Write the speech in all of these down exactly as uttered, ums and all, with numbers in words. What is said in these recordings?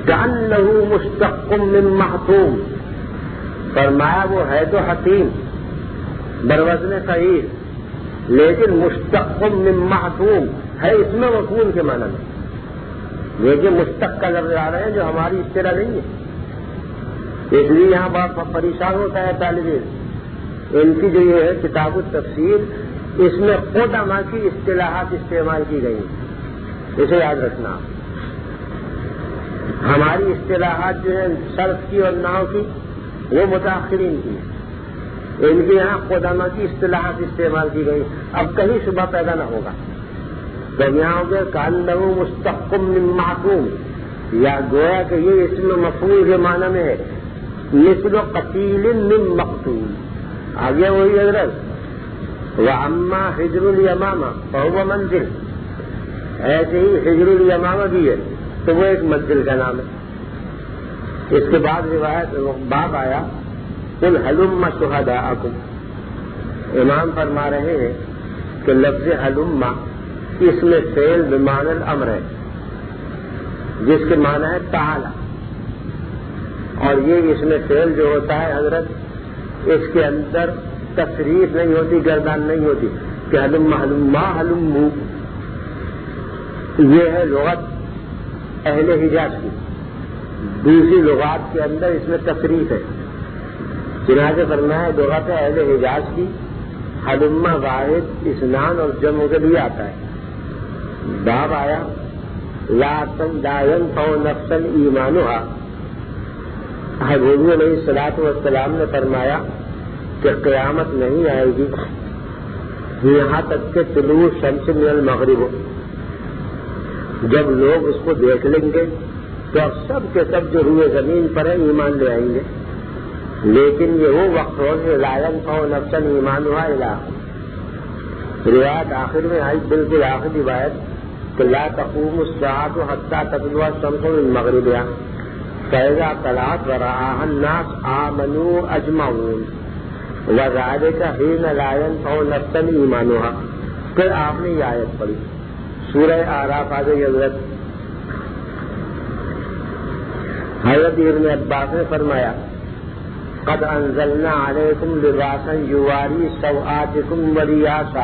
کأنہ مشتق من محتوم، فرمایا وہ ہے تو حتیم بروزن فعیل، لیکن مشتق من محتوم ہے اس میں مفعول کے معنی میں. لیکن مشتق کا لفظ آ رہے ہیں جو ہماری اصطلاح نہیں ہے، اس لیے یہاں بہت پریشان ہوتا ہے طالب علم. ان کی جو یہ ہے کتاب التفسیر، اس میں قدما کی اصطلاحات استعمال کی گئی ہیں، اسے یاد رکھنا. ہماری اصطلاحات جو ہیں صرف کی اور نحو کی وہ متاخرین کی، ان کے یہاں قدما کی اصطلاحات استعمال کی گئی. اب کہیں شبہ پیدا نہ ہوگا. جب یہاں ہو گیا کأنہ مشتق من معصوم، یا گویا کہ یہ اس میں مفعول کے معنی میں ہے، مثل قتیل من مقتول. آگے وہی حضرت وَأَمَّا حِجْرُ الْيَمَامَةِ فَهُوَ منزل، ایسے ہی حجر الیمامہ بھی ہے تو وہ ایک منزل کا نام ہے. اس کے بعد روایت باب آیا قُلْ هَلُمَّ شُهَدَاءَكُمْ. امام فرما رہے ہیں کہ لفظ ہلما اس میں فعل بمعنی الامر ہے، جس کے معنی ہے تعالی. اور یہ اس میں فعل جو ہوتا ہے حضرت، اس کے اندر تصریف نہیں ہوتی، گردان نہیں ہوتی کہ ہلما ہلما ہلمو. یہ ہے لغت اہل حجاز کی. دوسری لغات کے اندر اس میں تصریف ہے. چنانچہ فرمایا ہے لغت اہل حجاز کی ہلما واحد اسنان اور جمع کے لیے آتا ہے. باب آیا لا ينفع نفسا ایمانها. حضور علیہ الصلوۃ والسلام نے فرمایا کہ قیامت نہیں آئے گی یہاں تک کہ طلوع شمس من المغرب ہو. جب لوگ اس کو دیکھ لیں گے تو اب سب کے سب جو روئے زمین پر ہیں ایمان لے آئیں گے. لیکن یہ وہ وقت ہو کہ لا ينفع نفسا ایمانها الا. روایت آخر میں آئی، بالکل آخر روایت کہ لا تقوم الساعة حتى تطلع الشمس من مغربها فإذا طلعت ورآها الناس آمنوا أجمعون وذلك حين لا ينفع نفسا ایمانها. پھر آپ نے یہ آیت پڑھی سورہ اعراف آ گئی. حضرت حضرت ابن عباس نے فرمایا قد انزلنا علیکم لباسا یواری سوآتکم وریاشا.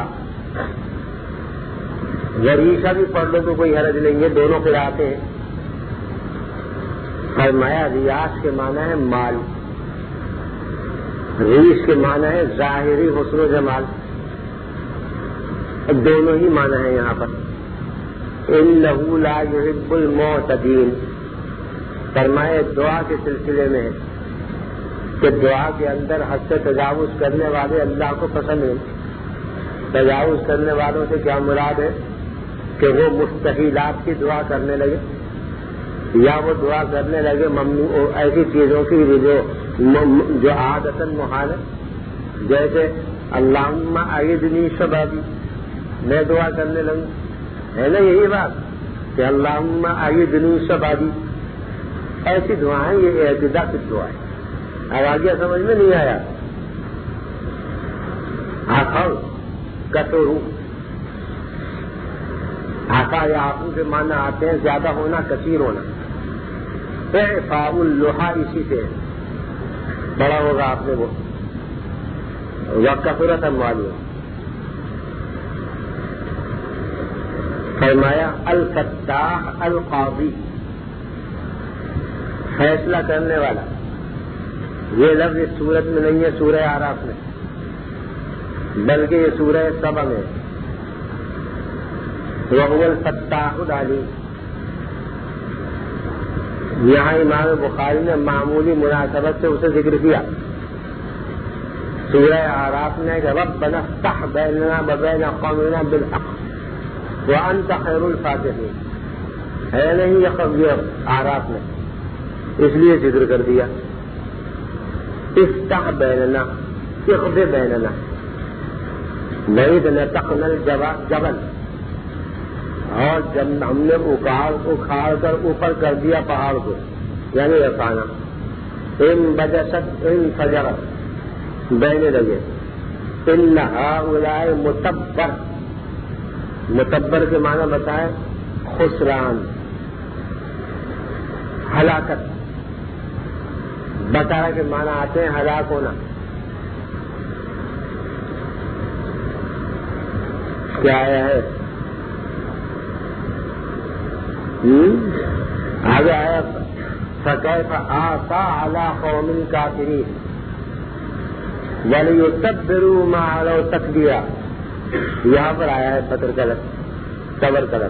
وریشا بھی پڑھ لو تو کوئی حرج نہیں ہے، دونوں قراءتیں ہیں. فرمایا ریاش کے معنی ہے مال، ریش کے معنی ہے ظاہری حسن و جمال. دونوں ہی معنی ہیں یہاں پر. انہ لا یحب المعتدین. فرمائے دعا کے سلسلے میں کہ دعا کے اندر حد سے تجاوز کرنے والے اللہ کو پسند ہیں. تجاوز کرنے والوں سے کیا مراد ہے کہ وہ مستحیلات کی دعا کرنے لگے، یا وہ دعا کرنے لگے ممنوع ایسی چیزوں کی جو جو عادتاً محال ہے. جیسے اللہم اعدنی شبابی، میں دعا کرنے لگوں، ہے نا یہی بات کہ اللہم اعدنی شبابی. ایسی دعائیں یہ اعتدا کی دعا ہے. اب آگے سمجھ میں نہیں آیا. آخر کٹورو، آقا یا آقو کے معنی آتے ہیں زیادہ ہونا، کثیر ہونا. اعفاء اللحا اسی سے بڑا ہوگا آپ نے وہ وکثرت اموالہم. فرمایا الفتاح القاضی، فیصلہ کرنے والا. یہ لفظ اس سورت میں نہیں ہے سورہ اعراف میں، بلکہ یہ سورہ سبا میں. وهو الفتاح العلیم. یہاں امام بخاری نے معمولی مناسبت سے اسے ذکر کیا. سورہ اعراف نے کہ ربنا افتح بیننا وبین قومنا بالحق وانت خیر الفاتحین. ہے نہیں یہ اعراف میں، اس لیے ذکر کر دیا. افتح بیننا، اقض بیننا. نہیں نتقنا الجبل، اور جب ہم نے اکاڑ اکھاڑ کر اوپر کر دیا پہاڑ کو، یعنی رسانا. ان بجست ان فجرت، بہنے لگے. ان ہؤلاء متبر، متبر کے معنی بتائے خسران. ہلاکت. بطارہ کے معنی آتے ہیں ہلاک ہونا. کیا ہے آگے آیا فَكَيْفَ آسَى عَلَىٰ قَوْمٍ كَافِرِينَ وَلِيُتَبِّرُوا مَا عَلَوْا تَكْبِيرًا. یہاں پر آیا ہے فتر کلب صبر کلب.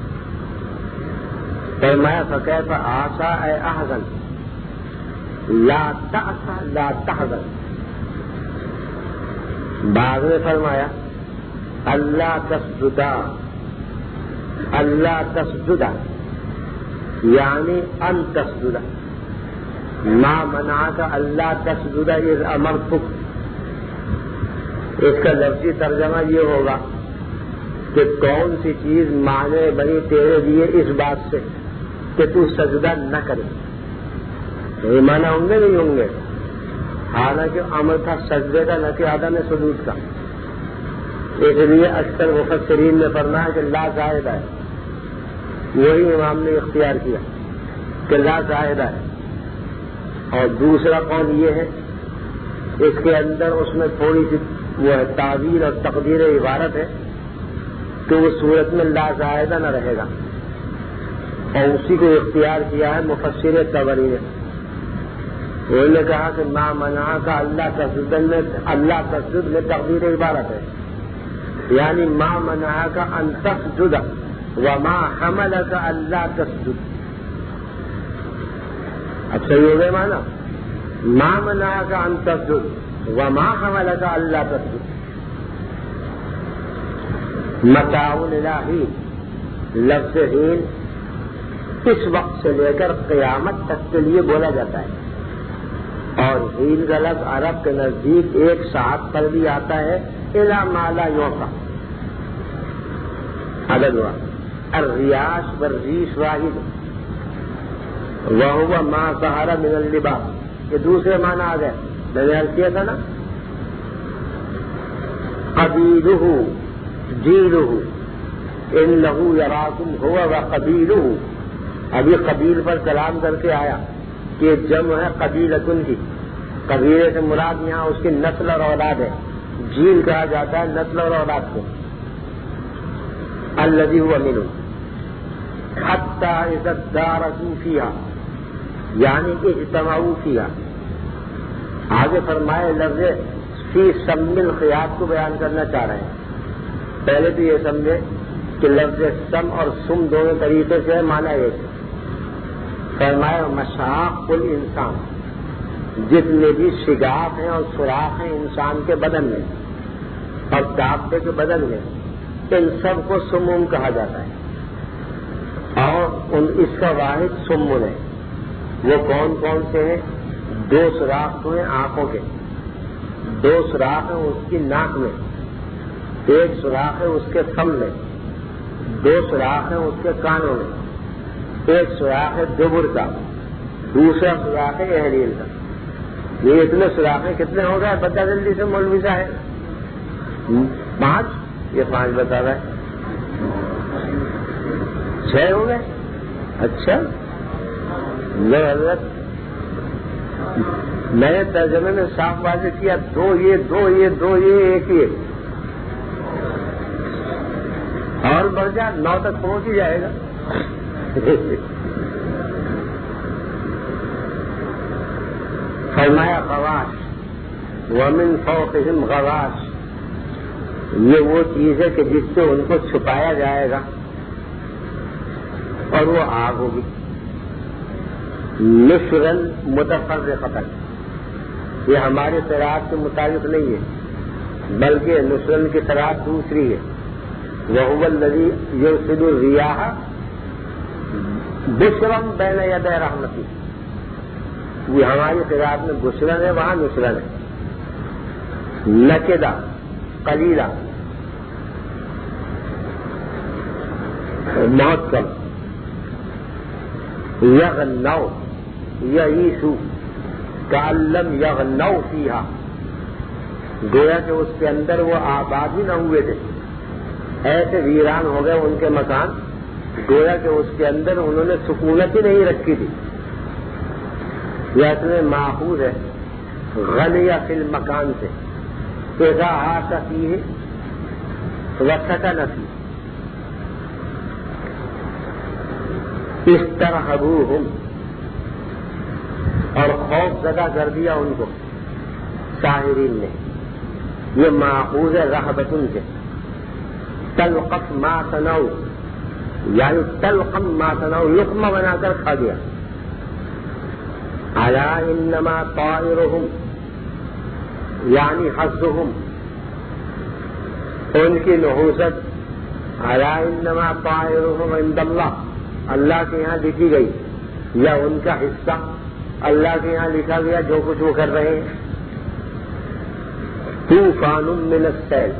فرمایا فَكَيْفَ آسَى اے احزن لا تأسى لا تحزن. بعض نے فرمایا اللہ تسجدا اللہ تسجدا یعنی ان تسجدا. ما منعک اللہ تسجدا اذ امرتک. اس کا لفظی ترجمہ یہ ہوگا کہ کون سی چیز مانے بنی تیرے لیے اس بات سے کہ تو سجدہ نہ کرے. یہ مانا ہوں گے نہیں ہوں گے. حالانکہ امر تھا سجدے کا نہ کہ عدم سجود کا. اس لیے اکثر مفسرین نے فرمایا کہ لا زائدہ ہے. وہی امام نے اختیار کیا کہ لا زائدہ ہے. اور دوسرا قول یہ ہے اس کے اندر اس میں تھوڑی سی وہ ہے تعویل اور تقدیر عبارت ہے کہ وہ صورت میں لا زائدہ نہ رہے گا. اور اسی کو اختیار کیا ہے مفسر طبری نے. انہوں نے کہا کہ ما منع کا اللہ تسجد میں اللہ تسجد میں تقدیر عبارت ہے. یعنی ما منع کا ان تسجد وما حمل کا اللہ تسجد. اب صحیح ہو گئے مانا ما منع کا ان تسجد وما حمل کا اللہ تسجد. متاع الہی لفظ ہین اس وقت سے لے کر قیامت تک کے لیے بولا جاتا ہے. اور ہین کا لفظ عرب کے نزدیک ایک ساعت پر بھی آتا ہے. الا مالا یوں کا عدد ہوا الریاش والریش واحد وهو ما ظهر من اللباس. یہ دوسرے معنی آ گئے. میں نے عرض کیا تھا نا قبیلہ جیلہ انہ یراکم هو وقبیلہ. ابھی قبیل پر سلام کر کے آیا کہ جمع ہے قبیلتن کی. قبیلے سے مراد یہاں اس کی نسل اور اولاد ہے. جیل کہا جاتا ہے نسل اور اولاد کو. الذی هو منہ حتی اذا ادارکوا فیہا یعنی کہ اجتمعوا فیہا. آگے فرمائے لفظ فی سم الخیاط کو بیان کرنا چاہ رہے ہیں. پہلے تو یہ سمجھے کہ لفظ سم اور سم دونوں طریقے سے مانا ایک. فرمائے مشاق الانسان جتنے بھی شگاف ہیں اور سوراخ ہیں انسان کے بدن میں اور دابے کے بدن میں ان سب کو سموم کہا جاتا ہے. اور ان اس کا واحد سمن ہے. وہ کون کون سے ہیں؟ دو سوراخ ہوئے آنکھوں کے. دو سوراخ ہیں اس کی ناک میں. ایک سوراخ ہے اس کے فم میں. دو سوراخ ہیں اس کے کانوں میں. ایک سوراخ ہے دبر کا. دوسرا سوراخ ہے احلیل کا. یہ اتنے سوراخیں کتنے ہو گئے بتا جلدی سے مولوی صاحب؟ پانچ. یہ پانچ بتا رہا ہے. چھ ہو گئے. اچھا میں حضرت میں نے ترجمے میں صاف واضح کیا دو یہ دو یہ دو یہ ایک یہ اور بڑھ جا نو تک پہنچ ہی جائے گا. فرمایا غواش ومن فوقہم غواش. یہ وہ چیز ہے کہ جس سے ان کو چھپایا جائے گا اور وہ آگ ہوگی. نشرن متفرقۃ یہ ہمارے قرأت کے مطابق نہیں ہے بلکہ نشرن کی قرأت دوسری ہے. وهو الذی یرسل الریاح بشرا بین یدی رحمتہ. وہ ہماری قرأت میں بشرا ہے وہاں نشرا ہے. نکدا قلیلا بہت کم. یغنو یعیشو کأن لم یغنو فیہا گویا کہ اس کے اندر وہ آباد ہی نہ ہوئے تھے. ایسے ویران ہو گئے ان کے مکان گویا کہ اس کے اندر انہوں نے سکونت ہی نہیں رکھی تھی. یہ اصل میں ماخوذ ہے غلی فی المکان سے، تو اذا عاش فیہ وسکن فیہ، استرہبوہم، اور خوف زدہ کر دیا ان کو ساحرین نے. یہ ماخوذ ہے رہبتن سے. تلقف ما صنعوا، یعنی تلقم ما صنعوا، لقمہ بنا کر کھا گیا. الا انما طائرهم، یعنی حظهم، ان کی نحوست. الا انما طائرهم عند اللہ، اللہ کے یہاں لکھی گئی، یا ان کا حصہ اللہ کے یہاں لکھا گیا جو کچھ وہ کر رہے ہیں. طوفان من السیل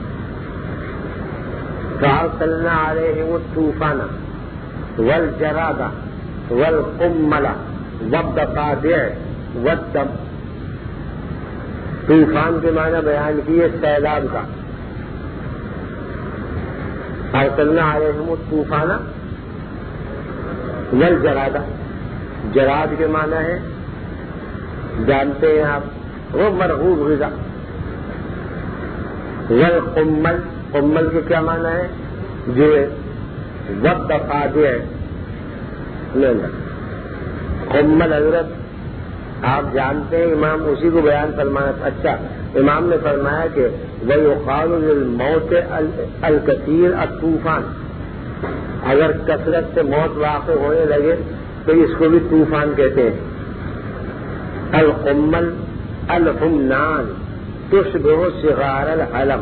فارسلنا علیہم الطوفان والجراد والقمل والضفادع والدم. طوفان کے معنی بیان کیے سیلاب کا. ارسلنا علیہم الطوفان والجراد، جراد کے معنی ہے جانتے ہیں آپ وہ مرغوب غذا. والقمل، قمل کے کیا معنی ہے جو ہے والضفادع. قمل حضرت آپ جانتے ہیں امام اسی کو بیان فرمایا. اچھا امام نے فرمایا کہ وَيُقَالُ لِلْمَوْتِ الْكَثِيرِ الطوفان، اگر کثرت سے موت واقع ہونے لگے تو اس کو بھی طوفان کہتے ہیں. القمل الحمنان تشبہ صغار الحلم.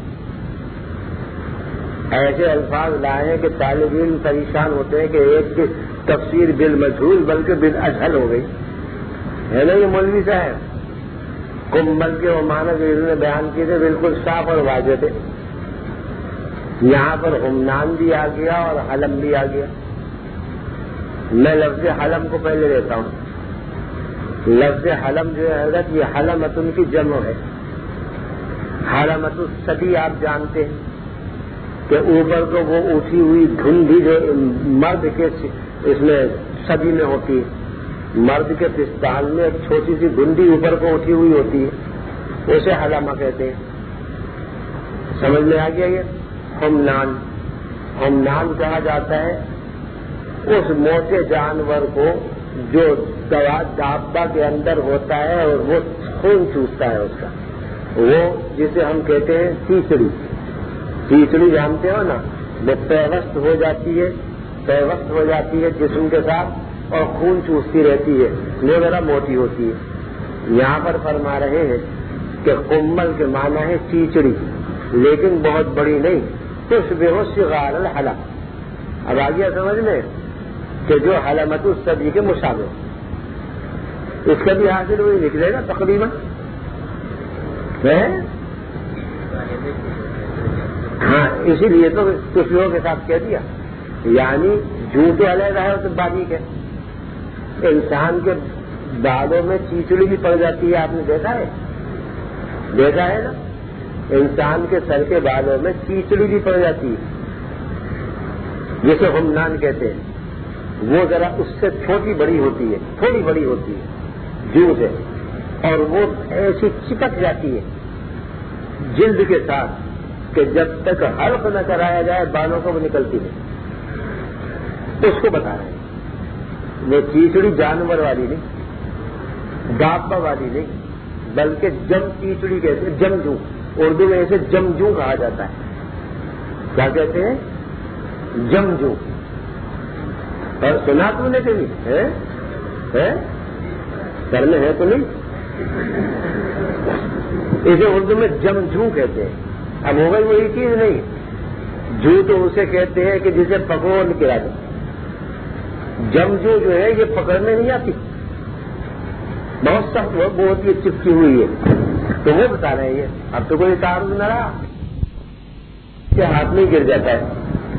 ایسے الفاظ لائے ہیں کہ طالب علم پریشان ہوتے ہیں کہ ایک کی تفسیر بالمجہول بلکہ بالاجہل ہو گئی ہے نا. یہ مولوی صاحب کمبل کے وہ معنی جو انہوں نے بیان کیے تھے بالکل صاف اور واضح تھے. یہاں پر حمنان بھی آ گیا اور حلم بھی آ گیا. میں لفظ حلم کو پہلے لیتا ہوں. لفظ حلم جو ہے حضرت یہ حلمتن کی جمع ہے. حلمت الصدی آپ جانتے ہیں کہ اوپر کو وہ اٹھی ہوئی دھندی جو مرد کے اس میں صدی میں ہوتی ہے. مرد کے پستان میں ایک چھوٹی سی دھندی اوپر کو اٹھی ہوئی ہوتی ہے، اسے حلمہ کہتے ہیں. سمجھ میں آ گیا یہ حمنان. حمنان کہا جاتا ہے اس موٹے جانور کو جو دابہ کے اندر ہوتا ہے اور وہ خون چوستا ہے اس کا، وہ جسے ہم کہتے ہیں تیسڑی. تیسڑی جانتے ہو نا، وہ پیوست ہو جاتی ہے پیوست ہو جاتی ہے جسم کے ساتھ اور خون چوستی رہتی ہے، وہ ذرا موٹی ہوتی ہے. یہاں پر فرما رہے ہیں کہ قمل کے معنی ہے چیچڑی، لیکن بہت بڑی نہیں. تشبہ صغار الحلم. اب آ گیا سمجھ میں کہ جو حلمت الصدی کے مشابہ. اس کا بھی حاصل وہی نکلے گا تقریباً. ہاں اسی لیے تو کچھ لوگوں کے ساتھ کہہ دیا. یعنی جھوٹ علیحدہ ہے تو باریک ہے. انسان کے بالوں میں چیچڑی بھی پڑ جاتی ہے، آپ نے دیکھا ہے دیکھا ہے نا. انسان کے سر کے بالوں میں چیچڑی بھی پڑ جاتی ہے جسے حمنان کہتے ہیں. وہ ذرا اس سے چھوٹی بڑی ہوتی ہے، تھوڑی بڑی ہوتی ہے جو سے، اور وہ ایسی چپک جاتی ہے جلد کے ساتھ کہ جب تک حلق نہ کرایا جائے بالوں کو وہ نکلتی ہے. اس کو بتا رہے ہیں. وہ چیچڑی جانور والی نہیں، دابہ والی نہیں، بلکہ جم چیچڑی کہتے ہیں. جمجو اردو میں اسے جمجو کہا جاتا ہے. کیا کہتے ہیں؟ جمجو. اور سنا تو نے کبھی ہے سر میں ہے تو نہیں. اسے اردو میں جمجو کہتے ہیں. اب ہوگا وہی چیز نہیں. جو تو اسے کہتے ہیں کہ جسے پکڑ نکلا جائے. جمجو جو ہے یہ پکڑنے نہیں آتی، بہت سخت بہت یہ چپکی ہوئی ہے. تو وہ بتا رہے ہیں اب تو کوئی تعارض نہ رہا کہ ہاتھ میں گر جاتا ہے.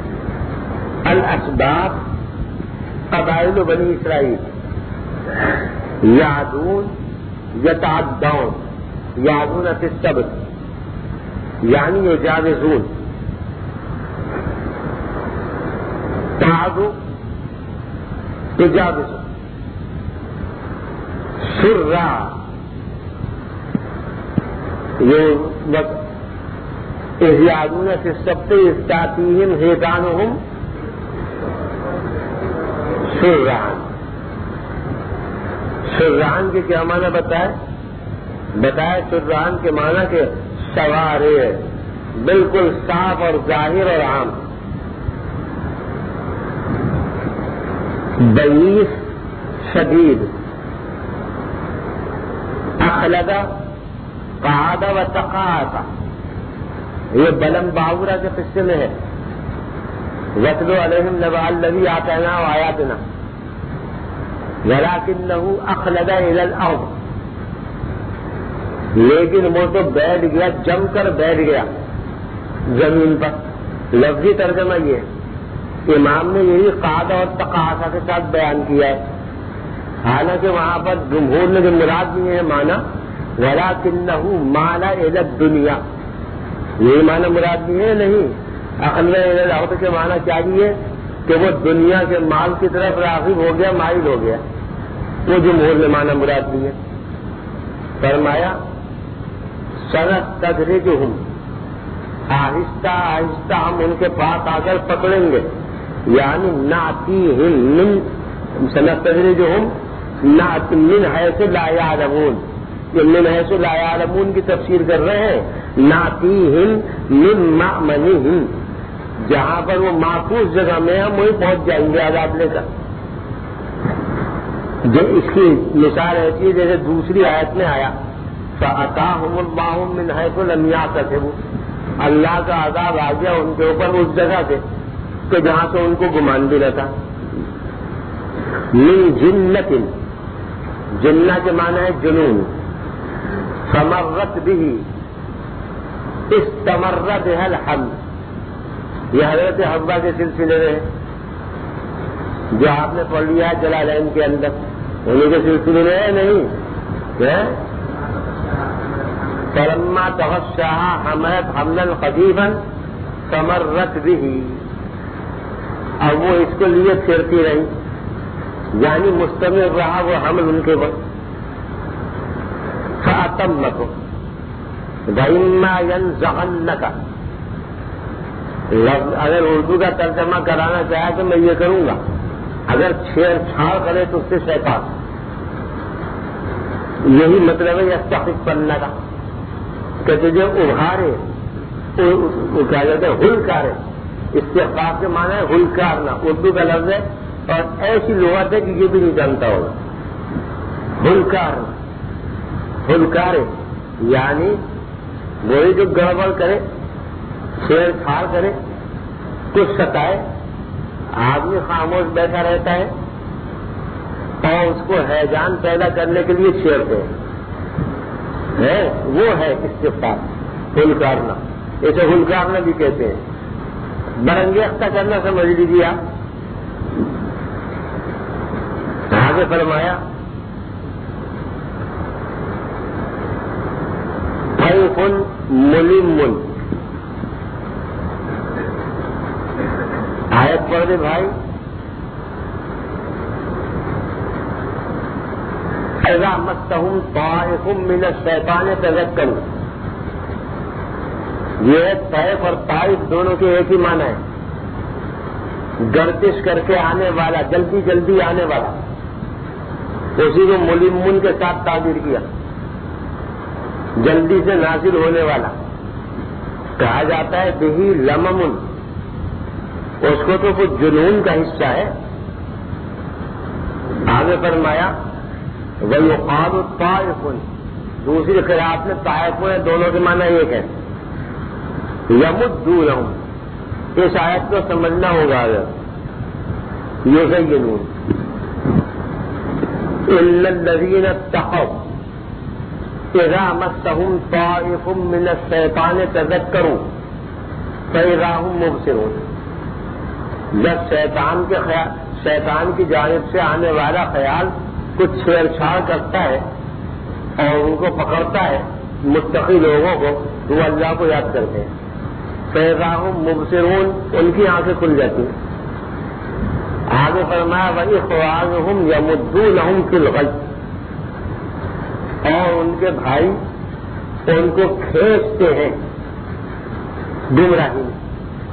الاسباب قبائل بنی اسرائیل یعدون یتعدون یعدون فی السبت یعنی یجاوزون. تعدو تجاوز سرا یہ احیادون سے سب سے استاتیہم حیتانہم سران. سران کے کیا معنی بتائے؟ بتائے سران کے معنی کہ سوارے بالکل صاف اور ظاہر اور عام. بیس شدید. اخلدا قعد و تقاعد یہ بلند باورہ کے قصے میں ہے. وَاتْلُ عَلَيْهِمْ نَبَأَ الَّذِي آتَيْنَاهُ آيَاتِنَا وَلَكِنَّهُ أَخْلَدَ إِلَى الْأَرْضِ. لیکن وہ تو بیٹھ گیا، جم کر بیٹھ گیا زمین پر. لفظی ترجمہ یہ ہے، امام نے یہی قعد اور تقاعد کے ساتھ بیان کیا ہے. حالانکہ وہاں پر جمہور نے جو مراد نہیں ہے مانا وَلَكِنَّهُ مَالَ إِلَى الدُّنْيَا، یہی معنی مراد نہیں ہے. نہیں، اخلد الى الارض کے معنی کیا ہے کہ وہ دنیا کے مال کی طرف راغب ہو گیا، مائل ہو گیا. وہ جمہور نے معنی مراد نہیں ہے. فرمایا سنستدرجہم، آہستہ آہستہ ہم ان کے پاس آ کر پکڑیں گے. یعنی ناتیہم من سنستدرجہم من حیث لا یعلمون. یہ من حیث لا یعلمون کی تفسیر کر رہے ہیں. ناتیہم من مأمنہم، جہاں پر وہ محفوظ جگہ میں ہم وہیں پہنچ جائیں گے عذاب لے کر. جو اس کی مثال ایسی ہے جیسے دوسری آیت میں آیا فَأَتَاهُمُ اللَّهُ مِنْ حَيْثُ لَمْ يَحْتَسِبُوا، اللہ کا عذاب آ گیا ان کے اوپر اس جگہ سے کہ جہاں سے ان کو گمان بھی نہ تھا. من جنت، جنہ کے معنی ہے جنون. فمرت به، استمر بها الحمل، یہ حضرت حوا کے سلسلے میں جو آپ نے پڑھ لیا ہے جلالین کے اندر، انہیں کے سلسلے میں ہے نہیں. فلما تغشاها حملت حملا خفيفا فمرت به، اب وہ اس کے لیے پھرتی رہی، یعنی مستمر رہا وہ حمل ان کے وقت. فأتمته وَإِمَّا يَنزَغَنَّكَ، اگر اردو کا ترجمہ کرانا چاہے تو میں یہ کروں گا، اگر چھیڑ چھاڑ کرے تو اس سے شیطان. یہی مطلب ہے یستخف کرنے کا کہ تجھے ابھارے، کیا کہتے ہیں ہلکارے. استخفاف کے معنی ہے ہلکارنا، اردو کا لفظ ہے اور ایسی لغت ہے کہ یہ بھی نہیں جانتا ہوگا. ہلکارنا، ہلکارے یعنی وہی جو گڑبڑ کرے، چھیڑ چھاڑ کرے، کچھ ستائے. آدمی خاموش بیٹھا رہتا ہے اور اس کو ہیجان پیدا کرنے کے لیے چھیڑتے ہیں، وہ ہے استخفاف، ہلکارنا. اسے ہلکارنا بھی کہتے ہیں. برانگیختہ کرنا سمجھ لیجیے آپ. آگے فرمایا خیفن ملمن، آیت پڑھ دے بھائی. اذا مسهم طائف من الشیطان تذکروا، یہ طائف اور طائف دونوں کے ایک ہی معنی ہے، گردش کر کے آنے والا، جلدی جلدی آنے والا. اسی کو ملمن کے ساتھ تعبیر کیا، جلدی سے نازل ہونے والا. کہا جاتا ہے بہی لممن، اس کو تو کچھ جنون کا حصہ ہے. آگے فرمایا وَيُقَالُ طَائِفٌ، دوسری قرأت میں طائف ہے، دونوں کے معنی ایک ہے. يَمُدُّونَهُمْ، اس آیت کو سمجھنا ہوگا. يُزَيِّنُونَ إِلَّا الَّذِينَ اتَّقَوْا اذا مسهم طائف من الشیطان تذکروا فاذا هم مبصرون. جب شیطان کے خیال، شیطان کی جانب سے آنے والا خیال کچھ چھیڑ چھاڑ کرتا ہے اور ان کو پکڑتا ہے، متقی لوگوں کو، تو وہ اللہ کو یاد کرتے ہیں. فاذا هم مبصرون، ان کی آنکھیں کھل جاتی ہیں. آگے فرمایا وَإِخْوَانُهُمْ يَمُدُّونَهُمْ فِي الْغَيِّ، اور ان کے بھائی ان کو کھینچتے ہیں گمراہی میں.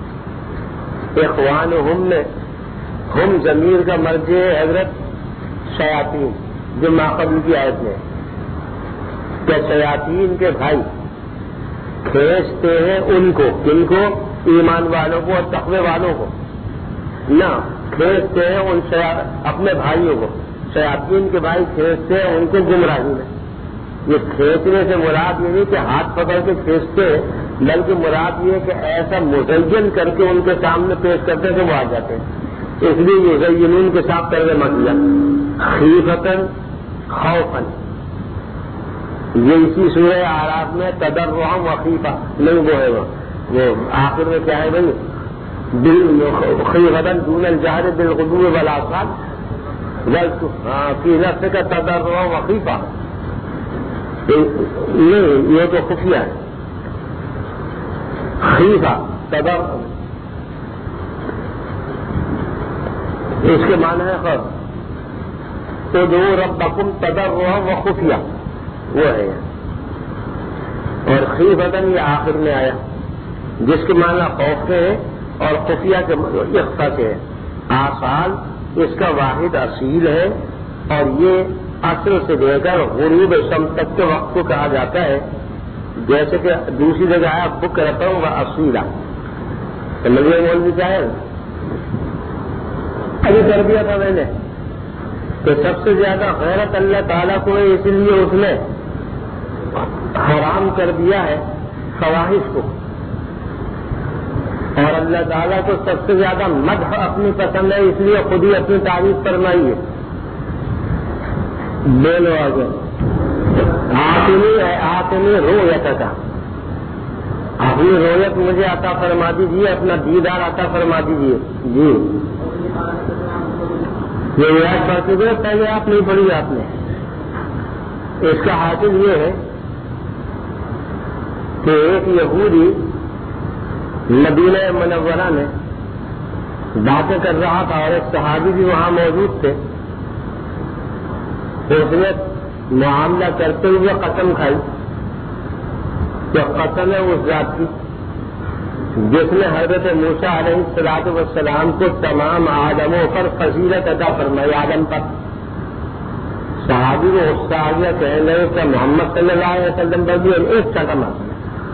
اخوانہم میں ہم ضمیر کا مرجع ہے حضرت شیاطین جو ماقبل کی آیت میں کہ شیاطین کے بھائی کھینچتے ہیں ان کو، کن کو؟ ایمان والوں کو اور تقوی والوں کو. نہ کھینچتے ہیں ان اپنے بھائیوں کو، شیاطین کے بھائی کھینچتے ہیں ان کو گمراہی میں. یہ کھینچنے سے مراد یہ نہیں کہ ہاتھ پکڑ کے کھینچتے ہیں، بلکہ مراد یہ کہ ایسا مزین کر کے ان کے سامنے پیش کرتے کہ وہ آ جاتے ہیں. اس لیے یزینون کے ساتھ ترجمہ کیا خیفتاً خوفاً. یہ اسی سورہ اعراف میں تضرعا وخیفہ نہیں، وہ ہے وہ آخر میں کیا ہے بھائی؟ خیفتاً دون الجہر بالغدو والآصال فی نفسک تضرعا وخیفہ. نہیں، یہ تو خفیہ ہے. خیفہ تضرع اس کے معنی ہے خوف. ادعوا ربکم تضرعا وخفیہ وہ ہے. اور خیفتاً یہ آخر میں آیا جس کے معنی خوف کے ہے اور خفیہ کے اخفا کے ہے. آصال اس کا واحد اصیل ہے اور یہ اصل سے لے کر غروب شمس تک کے وقت کو کہا جاتا ہے. جیسے کہ دوسری جگہ آیا بک رہتا ہوں وہ اصیلا. مجھے مولوی چاہے ابھی کر دیا تھا میں نے کہ سب سے زیادہ غیرت اللہ تعالیٰ کو ہے، اس لیے اس نے حرام کر دیا ہے فواحش کو. اور اللہ تعالیٰ کو سب سے زیادہ مدح اپنی پسند ہے، اس لیے خود ہی اپنی تعریف فرمائی ہے. بے لو آگے آتنی ہے آتنی رویت کا، اپنی رویت مجھے عطا فرما دیجیے، اپنا دیدار عطا فرما دیجیے. جی یہ روایت پڑھ چکے ہیں پہلے، آپ نہیں پڑھی آپ نے. اس کا حاصل یہ ہے کہ ایک یہودی مدینہ منورہ میں باتیں کر رہا تھا اور ایک صحابی بھی وہاں موجود تھے. اس نے معاملہ کرتے ہوئے قسم کھائی کہ قسم ہے اس ذات کی جس نے حضرت موسیٰ علیہ الصلوٰۃ والسلام کو تمام آدموں پر فضیلت عطا فرمائی، آدم پر. صحابی کو غصہ آ گیا، کہنے لگے کہ محمد صلی اللہ علیہ وسلم پر بھی ایک قدم آتا.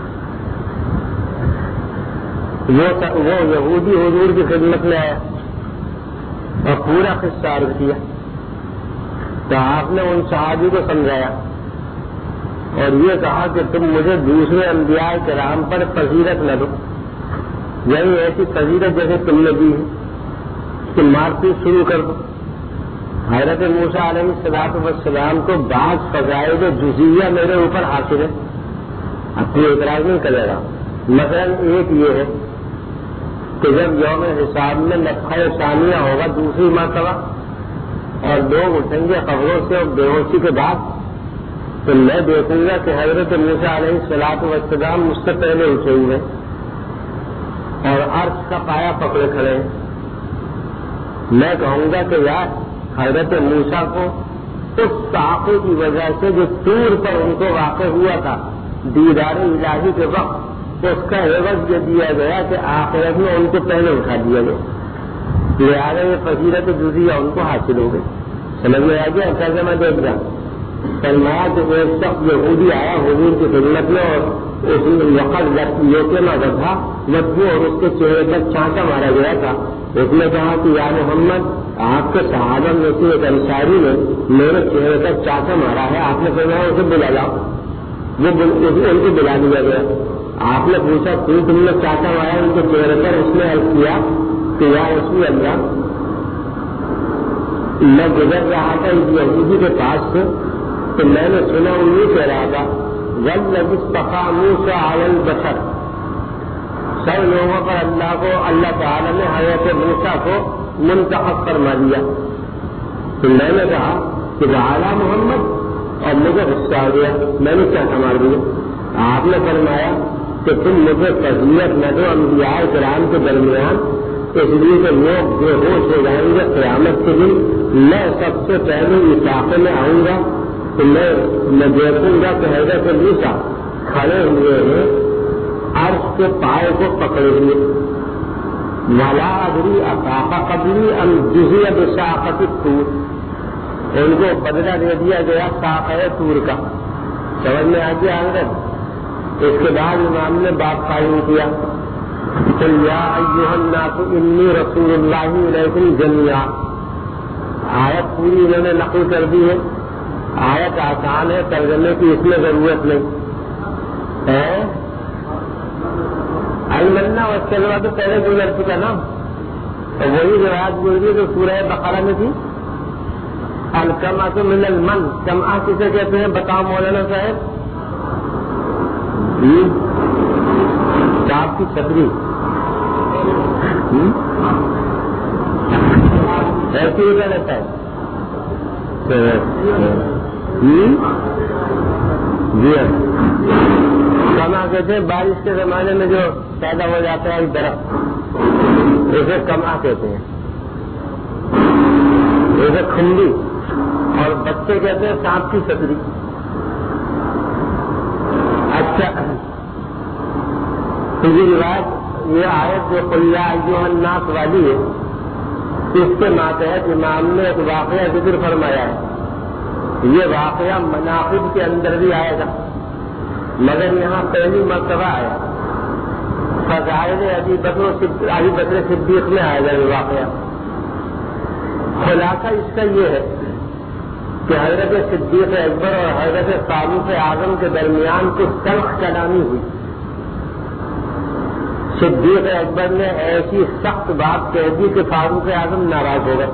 وہ یہودی حضور کی خدمت میں آیا اور پورا قصہ عرض کیا تو آپ نے ان صحابی کو سمجھایا اور یہ کہا کہ تم مجھے دوسرے انبیاء کرام پر فضیلت نہ دو، یہی ایسی فضیلت جیسے تم نے دی کہ مار پیٹ شروع کر دو. حضرت موسیٰ علیہ الصلوٰۃ والسلام کو بعض فضائل جزیہ میرے اوپر حاصل ہے، اب کوئی اعتراض نہیں کرے گا. مثلا ایک یہ ہے کہ جب یوم حساب میں نفخہ ثانیہ ہوگا دوسری مرتبہ اور لوگ اٹھیں گے قبروں سے اور بے ہوشی کے بعد، تو میں دیکھوں گا کہ حضرت موسیٰ علیہ الصلوٰۃ والسلام مجھ سے پہلے اٹھے ہوئے اور عرش کا پایا پکڑے کھڑے ہیں. میں کہوں گا کہ یار حضرت موسیٰ کو اس ساقے کی وجہ سے جو طور پر ان کو واقع ہوا تھا دیدار الہی کے وقت، اس کا عوض یہ دیا گیا کہ آخرت میں ان کو پہلے اٹھا دیا گیا، لہٰذا یہ فضیلت جزیہ ان کو حاصل ہو گئی. سمجھ میں آ گیا؟ کیسے میں دیکھ رہا فرمایا کہ ایک شخص یہودی آیا حضور کی خدمت میں اور اس وقت یوکیما تھا مدبو اور اس کے چہرے پر چانٹا مارا گیا تھا. اس نے کہا کہ یا محمد آپ کے صحابہ میں سے ایک انصاری نے میرے چہرے پر چانٹا مارا ہے، آپ نے فرمایا اسے بلا لاؤ. وہ ان کو بلا دیا گیا. آپ نے پوچھا کیوں تم نے چانٹا مارا ان کے چہرے پر؟ اس نے عرض کیا کہ یا رسول اللہ میں گزر رہا تھا اس یہودی کے پاس سے تو میں نے سنا وہ یہ کہہ رہا تھا والذی اصطفیٰ موسیٰ علی البشر، سب لوگوں پر اللہ کو اللہ تعالی نے حضرت موسیٰ کو منتخب فرما دیا. تو میں نے کہا کہ وعلی محمد، اور مجھے غصہ آ گیا، میں نے کیا مار دیا. آپ نے فرمایا کہ تم مجھے فضیلت نہ دو انبیاء کرام کے درمیان، اس لیے کہ لوگ بے ہوش ہو جائیں گے قیامت کے دن. میں سب سے پہلے اس علاقے میں آؤں گا تو میں میں دیکھوں گا کہ حضرت موسیٰ کھڑے ہوئے ہیں عرش کے پائے کو پکڑے ہوئے. ولا ادری اصاف قبلی ام جزی بساقت الطور، ان کو بدلہ دے دیا گیا ساقہ طور کا. سمجھ میں آ گیا حضرت؟ اس کے بعد امام نے بات قائم کیا قل یا ایھا الناس انی رسول اللہ الیکم جمیعا. آیت پوری انہوں نے نقل کر دی ہے. آیت آسان ہے، ترجمے کی اس میں ضرورت نہیں ہے. المنا والسلوى تو پہلے گزر چکا نا، تو وہی روایت گزری جو سورہ بقرہ میں تھی. الکمۃ من المن، کمآ کسے کہتے ہیں بتاؤ مولانا صاحب؟ صاحب کی چھتری ایسی ہی رہتا ہے. جی کما کہتے ہیں بارش کے زمانے میں جو پیدا ہو جاتا ہے ایک درخت، اسے کما کہتے ہیں. اسے کھنڈی، اور بچے کہتے ہیں سانپ کی چھتری. اچھا، تو یہ روایت یہ آیت جو قل یا ایھا الناس والی ہے، اس کے ماتحت امام نے ایک واقعہ ذکر فرمایا ہے. یہ واقعہ مناقب کے اندر بھی آئے گا، مگر یہاں پہلی مرتبہ آیا. فضائل ابی بکر ابی بکر صدیق میں آئے گا یہ واقعہ. خلاصہ اس کا یہ ہے کہ حضرت صدیق اکبر اور حضرت فاروق اعظم کے درمیان کچھ تلخ کلامی ہوئی. صدیق اکبر نے ایسی سخت بات کہہ دی کہ فاروق اعظم ناراض ہو گئے،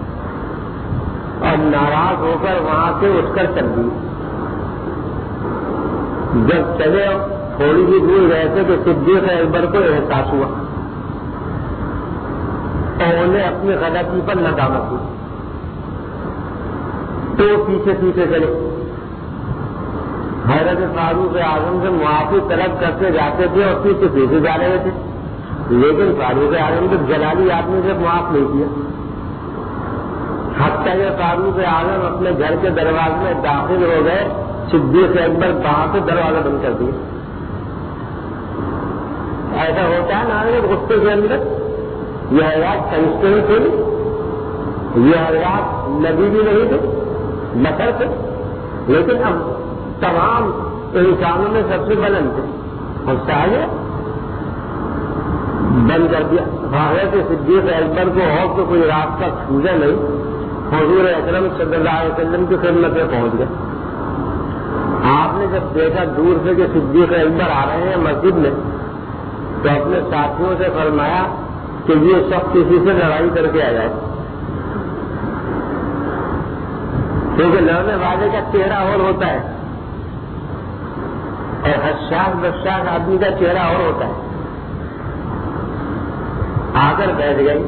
اور ناراض ہو کر وہاں سے اٹھ کر چل دی. جب چلے تھوڑی ہی دور گئے تھے تو صدیق اکبر کو احساس ہوا اور انہیں اپنی غلطی پر ندامت ہوئی، تو پیچھے پیچھے چلے. حضرت فاروق اعظم سے معافی طلب کرتے جاتے تھے اور پیچھے پیچھے جا رہے تھے، لیکن فاروق اعظم تو جلالی آدمی سے معاف نہیں کیا. حتیٰ کہ فاروق اعظم اپنے گھر کے دروازے میں داخل ہو گئے، صدیق اکبر وہاں سے دروازہ بند کر دیا. ایسا ہوتا ہے نا غصے کے اندر. یہ حضرات فرشتے نہیں تھے، یہ حضرات نبی بھی نہیں تھے، بشر تھے، لیکن اب تمام انسانوں میں سب سے بلند تھے. غصہ آ گیا، بند کر دیا. حضرت صدیق اکبر کو اور تو کوئی راستہ چھوٹا نہیں، حضور اکرم صلی اللہ علیہ وسلم کی خدمت میں پہنچ گئے. آپ نے جب دیکھا دور سے کہ صدیق اکبر آ رہے ہیں مسجد میں، تو اپنے ساتھیوں سے فرمایا کہ یہ سب کسی سے لڑائی کر کے آ جائے، کیونکہ لڑنے والے کا چہرہ اور ہوتا ہے اور حساس بشاس آدمی کا چہرہ اور ہوتا ہے. آ کر بیٹھ گئی.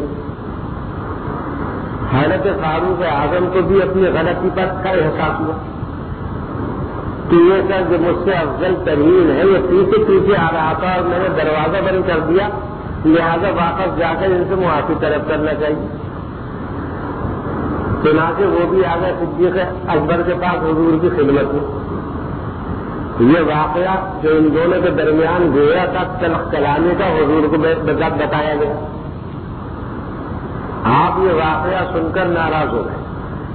حضرت فاروق اعظم کو بھی اپنی غلطی پر کا احساس ہوا کہ یہ سر جو مجھ سے افضل ترین ہے یہ پیچھے پیچھے آ رہا تھا اور میں نے دروازہ بند کر دیا، لہذا واپس جا کر ان سے معافی طلب کرنا چاہیے. چنانچہ وہ بھی آ گئے صدیق اکبر کے پاس حضور کی خدمت میں. یہ واقعہ جو ان دونوں کے درمیان گویا تھا تلخ کلامی کا، حضور کو بتایا گیا. آپ یہ واقعہ سن کر ناراض ہو گئے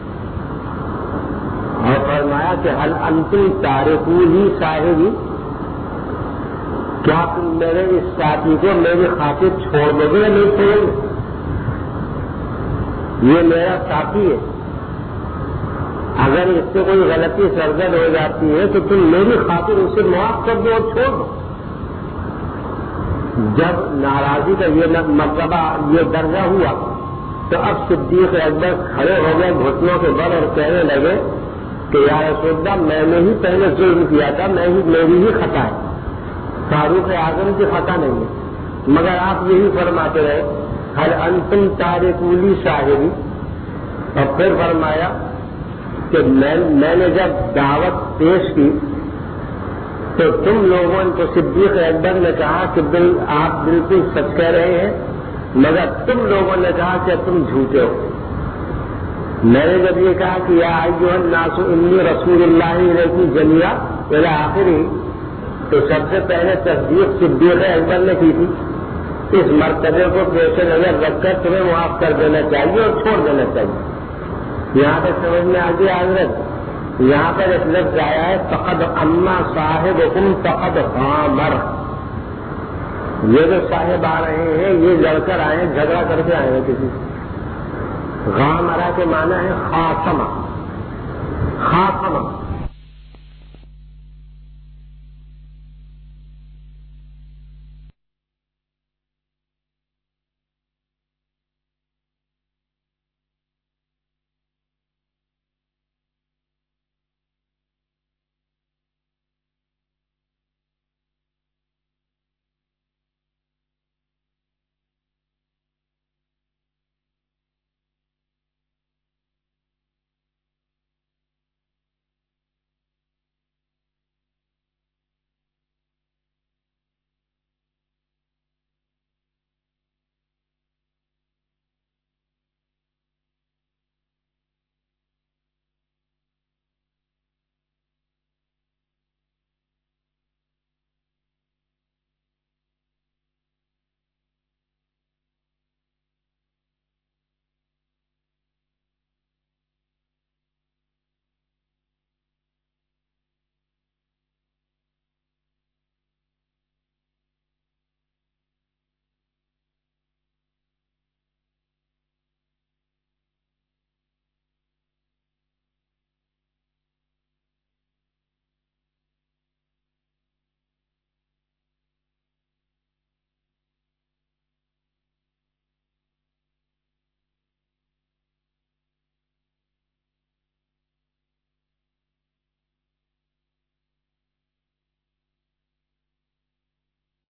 اور فرمایا کہ حل انتم تارکونی صاحبی، کیا تم میرے اس ساتھی کو میری خاطر چھوڑ دو گے یا نہیں چھوڑو گے؟ یہ میرا ساتھی ہے، اگر اس سے کوئی غلطی سرزد ہو جاتی ہے تو تم میری خاطر اسے معاف کر دو اور چھوڑ دو. جب ناراضی کا یہ مرتبہ یہ درجہ ہوا تو اب صدیق اکبر کھڑے ہو گئے گھٹنوں کے بل اور کہنے لگے کہ یا رسول اللہ میں نے ہی پہلے ظلم کیا تھا، میں ہی میری ہی خطا ہے، فاروق اعظم کی خطا نہیں ہے. مگر آپ یہی فرماتے رہے حل انتم تارکونی صاحبی. اور پھر فرمایا کہ میں نے جب دعوت پیش کی تو تم لوگوں کو صدیق اکبر نے کہا کہ بل آپ بالکل سچ کہہ رہے ہیں، مگر تم لوگوں نے کہا کہ تم جھوٹے ہو. میں نے جب یہ کہا کہ یا ایھا الناس انی رسول اللہ الیکم جمیعا الی آخری، تو سب سے پہلے تصدیق صدیق اکبر نے کی تھی. اس مرتبے کو پیش نظر رکھ کر تمہیں معاف کر دینا چاہیے اور چھوڑ دینا چاہیے. یہاں تک سمجھ میں آ گیا حضرت. یہاں پر ایک لفظ آیا ہے فقد اما صاحبکم فقد غامر. یہ جو صاحب آ رہے ہیں یہ لڑ کر آئے ہیں، جھگڑا کر کے آئے ہیں کسی سے. غامرہ کے معنی ہے خاصمہ. خاصمہ